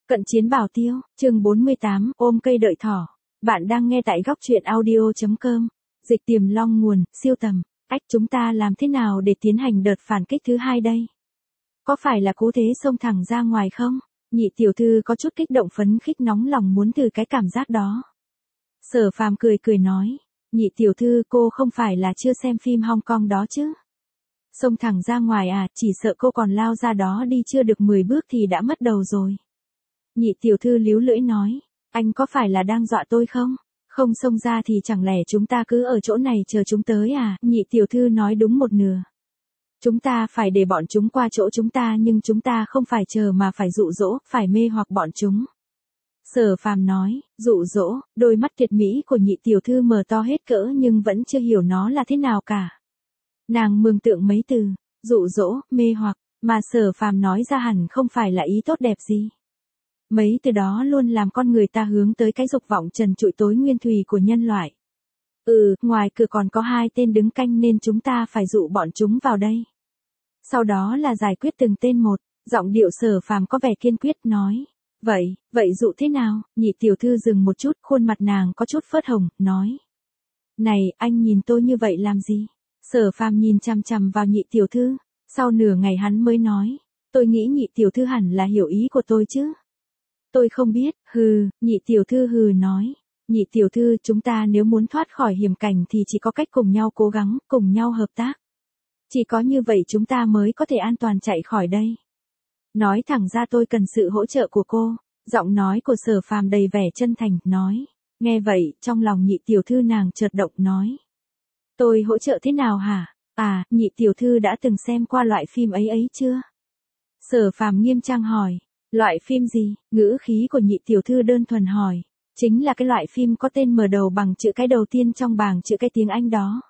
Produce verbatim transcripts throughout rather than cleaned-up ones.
Cận chiến bảo tiêu, chương bốn mươi tám, ôm cây đợi thỏ. Bạn đang nghe tại góc truyện audio chấm com. Dịch tiềm long nguồn, siêu tầm. Ách, chúng ta làm thế nào để tiến hành đợt phản kích thứ hai đây? Có phải là cố thế xông thẳng ra ngoài không? Nhị tiểu thư có chút kích động phấn khích nóng lòng muốn thử cái cảm giác đó. Sở Phàm cười cười nói. Nhị tiểu thư, cô không phải là chưa xem phim Hong Kong đó chứ? Xông thẳng ra ngoài à, chỉ sợ cô còn lao ra đó đi chưa được mười bước thì đã mất đầu rồi. Nhị tiểu thư líu lưỡi nói, anh có phải là đang dọa tôi không? Không xông ra thì chẳng lẽ chúng ta cứ ở chỗ này chờ chúng tới à? Nhị tiểu thư nói đúng một nửa. Chúng ta phải để bọn chúng qua chỗ chúng ta, nhưng chúng ta không phải chờ mà phải dụ dỗ, phải mê hoặc bọn chúng. Sở Phàm nói, dụ dỗ, đôi mắt tuyệt mỹ của nhị tiểu thư mở to hết cỡ nhưng vẫn chưa hiểu nó là thế nào cả. Nàng mường tượng mấy từ, dụ dỗ, mê hoặc, mà Sở Phàm nói ra hẳn không phải là ý tốt đẹp gì. Mấy từ đó luôn làm con người ta hướng tới cái dục vọng trần trụi tối nguyên thùy của nhân loại. Ừ, ngoài cửa còn có hai tên đứng canh nên chúng ta phải dụ bọn chúng vào đây. Sau đó là giải quyết từng tên một, giọng điệu Sở Phàm có vẻ kiên quyết nói. Vậy, vậy dụ thế nào? Nhị tiểu thư dừng một chút, khuôn mặt nàng có chút phớt hồng, nói. Này, anh nhìn tôi như vậy làm gì? Sở Phàm nhìn chằm chằm vào nhị tiểu thư, sau nửa ngày hắn mới nói. Tôi nghĩ nhị tiểu thư hẳn là hiểu ý của tôi chứ. Tôi không biết, hừ, nhị tiểu thư hừ nói. Nhị tiểu thư, chúng ta nếu muốn thoát khỏi hiểm cảnh thì chỉ có cách cùng nhau cố gắng, cùng nhau hợp tác. Chỉ có như vậy chúng ta mới có thể an toàn chạy khỏi đây. Nói thẳng ra tôi cần sự hỗ trợ của cô. Giọng nói của Sở Phàm đầy vẻ chân thành, nói. Nghe vậy, trong lòng nhị tiểu thư nàng chợt động nói. Tôi hỗ trợ thế nào hả? À, nhị tiểu thư đã từng xem qua loại phim ấy ấy chưa? Sở Phàm nghiêm trang hỏi. Loại phim gì? Ngữ khí của nhị tiểu thư đơn thuần hỏi. Chính là cái loại phim có tên mở đầu bằng chữ cái đầu tiên trong bảng chữ cái tiếng Anh đó.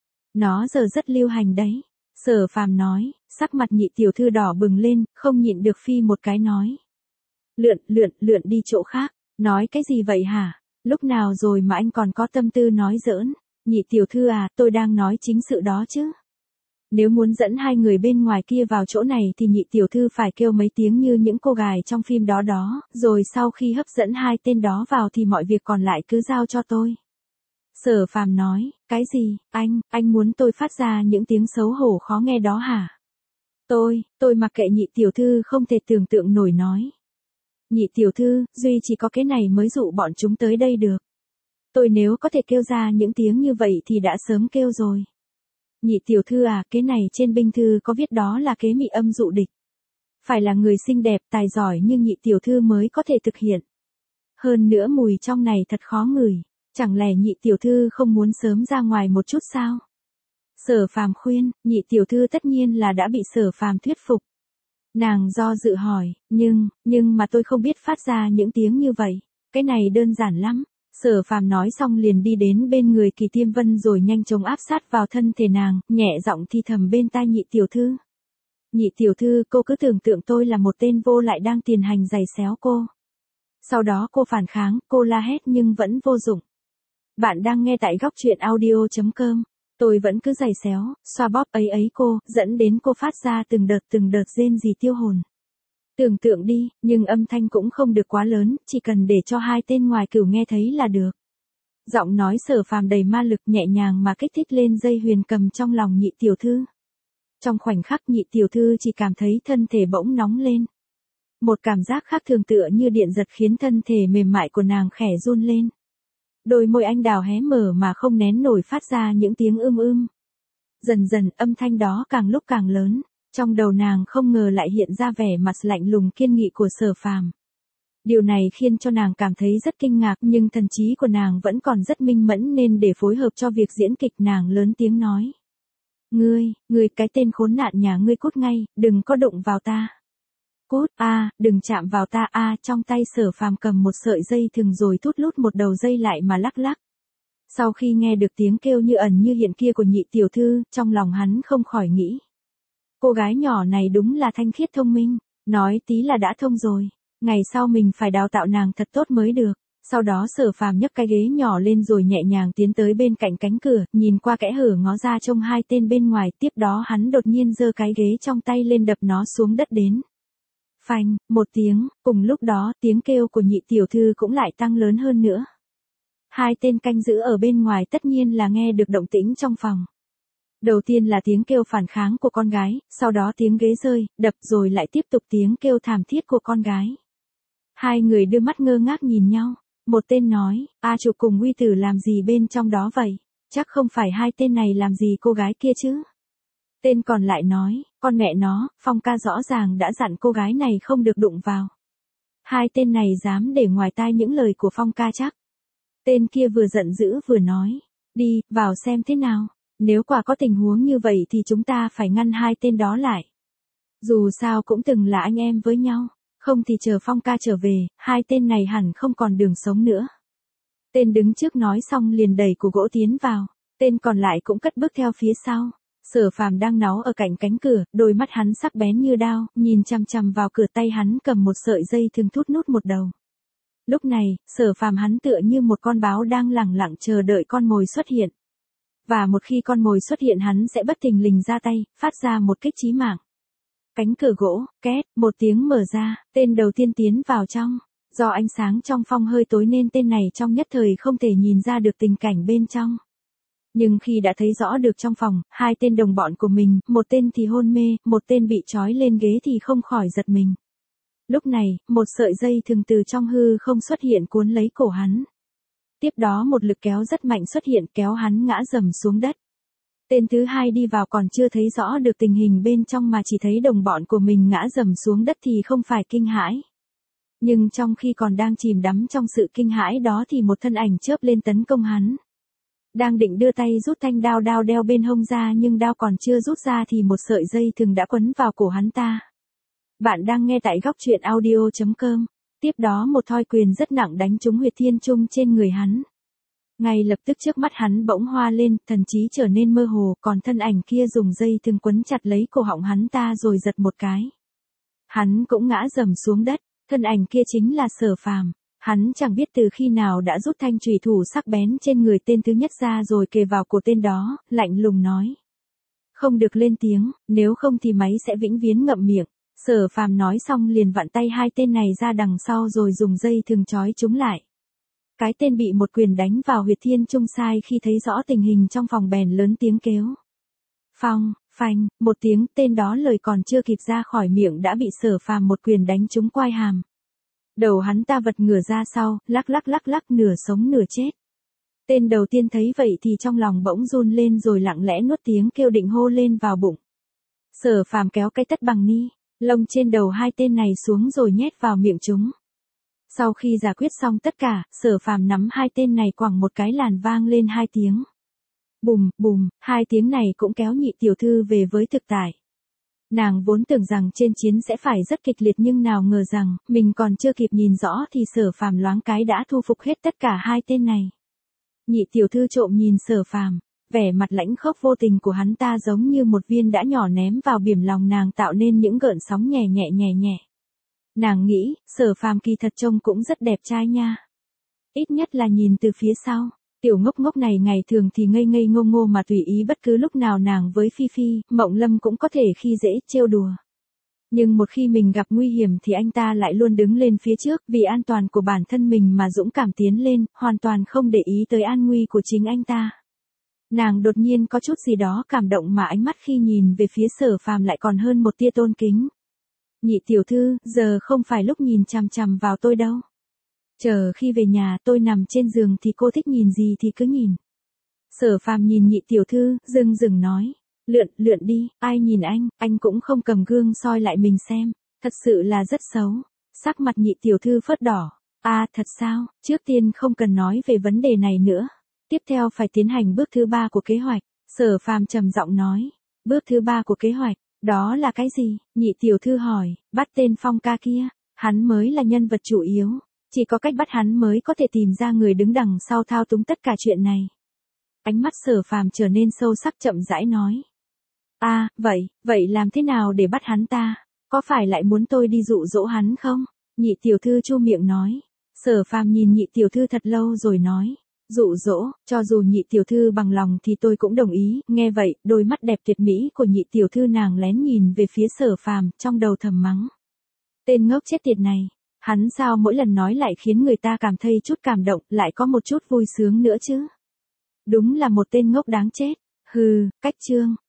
Nó giờ rất lưu hành đấy. Sở Phàm nói, sắc mặt nhị tiểu thư đỏ bừng lên, không nhịn được phi một cái nói. Lượn, lượn, lượn đi chỗ khác. Nói cái gì vậy hả? Lúc nào rồi mà anh còn có tâm tư nói giỡn? Nhị tiểu thư à, tôi đang nói chính sự đó chứ. Nếu muốn dẫn hai người bên ngoài kia vào chỗ này thì nhị tiểu thư phải kêu mấy tiếng như những cô gái trong phim đó đó, rồi sau khi hấp dẫn hai tên đó vào thì mọi việc còn lại cứ giao cho tôi. Sở Phàm nói, cái gì, anh, anh muốn tôi phát ra những tiếng xấu hổ khó nghe đó hả? Tôi, tôi mặc kệ nhị tiểu thư không thể tưởng tượng nổi nói. Nhị tiểu thư, duy chỉ có cái này mới dụ bọn chúng tới đây được. Tôi nếu có thể kêu ra những tiếng như vậy thì đã sớm kêu rồi. Nhị tiểu thư à, cái này trên binh thư có viết đó là kế mị âm dụ địch. Phải là người xinh đẹp, tài giỏi nhưng nhị tiểu thư mới có thể thực hiện. Hơn nữa mùi trong này thật khó ngửi, chẳng lẽ nhị tiểu thư không muốn sớm ra ngoài một chút sao? Sở Phàm khuyên, nhị tiểu thư tất nhiên là đã bị Sở Phàm thuyết phục. Nàng do dự hỏi, nhưng, nhưng mà tôi không biết phát ra những tiếng như vậy, cái này đơn giản lắm. Sở Phàm nói xong liền đi đến bên người Kỳ Tiêm Vân rồi nhanh chóng áp sát vào thân thể nàng, nhẹ giọng thi thầm bên tai nhị tiểu thư. Nhị tiểu thư, cô cứ tưởng tượng tôi là một tên vô lại đang tiền hành giày xéo cô. Sau đó cô phản kháng, cô la hét nhưng vẫn vô dụng. Bạn đang nghe tại góc truyện audio chấm com. Tôi vẫn cứ giày xéo, xoa bóp ấy ấy cô, dẫn đến cô phát ra từng đợt từng đợt rên rỉ tiêu hồn. Tưởng tượng đi, nhưng âm thanh cũng không được quá lớn, chỉ cần để cho hai tên ngoài cửu nghe thấy là được. Giọng nói Sở Phàm đầy ma lực nhẹ nhàng mà kích thích lên dây huyền cầm trong lòng nhị tiểu thư. Trong khoảnh khắc nhị tiểu thư chỉ cảm thấy thân thể bỗng nóng lên. Một cảm giác khác thường tựa như điện giật khiến thân thể mềm mại của nàng khẽ run lên. Đôi môi anh đào hé mở mà không nén nổi phát ra những tiếng ưm ưm. Dần dần âm thanh đó càng lúc càng lớn. Trong đầu nàng không ngờ lại hiện ra vẻ mặt lạnh lùng kiên nghị của Sở Phàm. Điều này khiến cho nàng cảm thấy rất kinh ngạc nhưng thần trí của nàng vẫn còn rất minh mẫn nên để phối hợp cho việc diễn kịch nàng lớn tiếng nói. Ngươi, ngươi cái tên khốn nạn nhà ngươi cút ngay, đừng có đụng vào ta. Cút, a, à, đừng chạm vào ta a, à, trong tay Sở Phàm cầm một sợi dây thừng rồi thút lút một đầu dây lại mà lắc lắc. Sau khi nghe được tiếng kêu như ẩn như hiện kia của nhị tiểu thư, trong lòng hắn không khỏi nghĩ. Cô gái nhỏ này đúng là thanh khiết thông minh, nói tí là đã thông rồi, ngày sau mình phải đào tạo nàng thật tốt mới được. Sau đó Sở Phàm nhấc cái ghế nhỏ lên rồi nhẹ nhàng tiến tới bên cạnh cánh cửa, nhìn qua kẽ hở ngó ra trông hai tên bên ngoài, tiếp đó hắn đột nhiên giơ cái ghế trong tay lên đập nó xuống đất đến. phanh, một tiếng, cùng lúc đó tiếng kêu của nhị tiểu thư cũng lại tăng lớn hơn nữa. Hai tên canh giữ ở bên ngoài tất nhiên là nghe được động tĩnh trong phòng. Đầu tiên là tiếng kêu phản kháng của con gái, sau đó tiếng ghế rơi, đập rồi lại tiếp tục tiếng kêu thảm thiết của con gái. Hai người đưa mắt ngơ ngác nhìn nhau. Một tên nói, A Trục cùng Uy Tử làm gì bên trong đó vậy? Chắc không phải hai tên này làm gì cô gái kia chứ? Tên còn lại nói, con mẹ nó, Phong ca rõ ràng đã dặn cô gái này không được đụng vào. Hai tên này dám để ngoài tai những lời của Phong ca chắc. Tên kia vừa giận dữ vừa nói, đi, vào xem thế nào. Nếu quả có tình huống như vậy thì chúng ta phải ngăn hai tên đó lại. Dù sao cũng từng là anh em với nhau. Không thì chờ Phong ca trở về, hai tên này hẳn không còn đường sống nữa. Tên đứng trước nói xong liền đẩy củ gỗ tiến vào. Tên còn lại cũng cất bước theo phía sau. Sở Phàm đang náu ở cạnh cánh cửa, đôi mắt hắn sắc bén như đao, nhìn chằm chằm vào cửa, tay hắn cầm một sợi dây thừng thút nút một đầu. Lúc này, Sở Phàm hắn tựa như một con báo đang lẳng lặng chờ đợi con mồi xuất hiện. Và một khi con mồi xuất hiện hắn sẽ bất thình lình ra tay, phát ra một kích chí mạng. Cánh cửa gỗ, két, một tiếng mở ra, tên đầu tiên tiến vào trong. Do ánh sáng trong phòng hơi tối nên tên này trong nhất thời không thể nhìn ra được tình cảnh bên trong. Nhưng khi đã thấy rõ được trong phòng, hai tên đồng bọn của mình, một tên thì hôn mê, một tên bị trói lên ghế thì không khỏi giật mình. Lúc này, một sợi dây thừng từ trong hư không xuất hiện cuốn lấy cổ hắn. Tiếp đó một lực kéo rất mạnh xuất hiện kéo hắn ngã rầm xuống đất. Tên thứ hai đi vào còn chưa thấy rõ được tình hình bên trong mà chỉ thấy đồng bọn của mình ngã rầm xuống đất thì không phải kinh hãi. Nhưng trong khi còn đang chìm đắm trong sự kinh hãi đó thì một thân ảnh chớp lên tấn công hắn. Đang định đưa tay rút thanh đao đao đeo bên hông ra nhưng đao còn chưa rút ra thì một sợi dây thừng đã quấn vào cổ hắn ta. Bạn đang nghe tại góc truyện audio chấm com. Tiếp đó một thoi quyền rất nặng đánh trúng huyệt thiên trung trên người hắn. Ngay lập tức trước mắt hắn bỗng hoa lên, thần trí trở nên mơ hồ, còn thân ảnh kia dùng dây thừng quấn chặt lấy cổ họng hắn ta rồi giật một cái. Hắn cũng ngã rầm xuống đất, thân ảnh kia chính là Sở Phàm. Hắn chẳng biết từ khi nào đã rút thanh chùy thủ sắc bén trên người tên thứ nhất ra rồi kề vào cổ tên đó, lạnh lùng nói. Không được lên tiếng, nếu không thì máy sẽ vĩnh viễn ngậm miệng. Sở Phàm nói xong liền vặn tay hai tên này ra đằng sau rồi dùng dây thừng trói chúng lại. Cái tên bị một quyền đánh vào huyệt thiên trung sai khi thấy rõ tình hình trong phòng bèn lớn tiếng kêu. Phong, phanh, một tiếng, tên đó lời còn chưa kịp ra khỏi miệng đã bị Sở Phàm một quyền đánh trúng quai hàm. Đầu hắn ta vật ngửa ra sau, lắc lắc lắc lắc nửa sống nửa chết. Tên đầu tiên thấy vậy thì trong lòng bỗng run lên rồi lặng lẽ nuốt tiếng kêu định hô lên vào bụng. Sở Phàm kéo cái tất bằng ni lông trên đầu hai tên này xuống rồi nhét vào miệng chúng. Sau khi giải quyết xong tất cả, Sở Phàm nắm hai tên này quẳng một cái làn vang lên hai tiếng. Bùm, bùm, hai tiếng này cũng kéo nhị tiểu thư về với thực tại. Nàng vốn tưởng rằng trên chiến sẽ phải rất kịch liệt nhưng nào ngờ rằng, mình còn chưa kịp nhìn rõ thì Sở Phàm loáng cái đã thu phục hết tất cả hai tên này. Nhị tiểu thư trộm nhìn Sở Phàm, vẻ mặt lãnh khốc vô tình của hắn ta giống như một viên đã nhỏ ném vào biển lòng nàng tạo nên những gợn sóng nhẹ nhẹ nhẹ nhẹ. Nàng nghĩ, Sở Phàm kỳ thật trông cũng rất đẹp trai nha. Ít nhất là nhìn từ phía sau. Tiểu ngốc ngốc này ngày thường thì ngây ngây ngô ngô mà tùy ý bất cứ lúc nào nàng với Phi Phi, Mộng Lâm cũng có thể khi dễ trêu đùa. Nhưng một khi mình gặp nguy hiểm thì anh ta lại luôn đứng lên phía trước vì an toàn của bản thân mình mà dũng cảm tiến lên, hoàn toàn không để ý tới an nguy của chính anh ta. Nàng đột nhiên có chút gì đó cảm động mà ánh mắt khi nhìn về phía Sở Phàm lại còn hơn một tia tôn kính. Nhị tiểu thư, giờ không phải lúc nhìn chằm chằm vào tôi đâu. Chờ khi về nhà tôi nằm trên giường thì cô thích nhìn gì thì cứ nhìn. Sở Phàm nhìn nhị tiểu thư, dừng dừng nói. Lượn, lượn đi, ai nhìn anh, anh cũng không cầm gương soi lại mình xem. Thật sự là rất xấu. Sắc mặt nhị tiểu thư phớt đỏ. À, thật sao, trước tiên không cần nói về vấn đề này nữa. Tiếp theo phải tiến hành bước thứ ba của kế hoạch. Sở Phàm trầm giọng nói. Bước thứ ba của kế hoạch, đó là cái gì? Nhị tiểu thư hỏi, bắt tên Phong ca kia. Hắn mới là nhân vật chủ yếu. Chỉ có cách bắt hắn mới có thể tìm ra người đứng đằng sau thao túng tất cả chuyện này. Ánh mắt Sở Phàm trở nên sâu sắc chậm rãi nói. À, vậy, vậy làm thế nào để bắt hắn ta? Có phải lại muốn tôi đi dụ dỗ hắn không? Nhị tiểu thư chu miệng nói. Sở Phàm nhìn nhị tiểu thư thật lâu rồi nói. Dụ dỗ, cho dù nhị tiểu thư bằng lòng thì tôi cũng đồng ý. Nghe vậy, đôi mắt đẹp tuyệt mỹ của nhị tiểu thư nàng lén nhìn về phía Sở Phàm trong đầu thầm mắng. Tên ngốc chết tiệt này, hắn sao mỗi lần nói lại khiến người ta cảm thấy chút cảm động, lại có một chút vui sướng nữa chứ. Đúng là một tên ngốc đáng chết. Hừ, cách chương.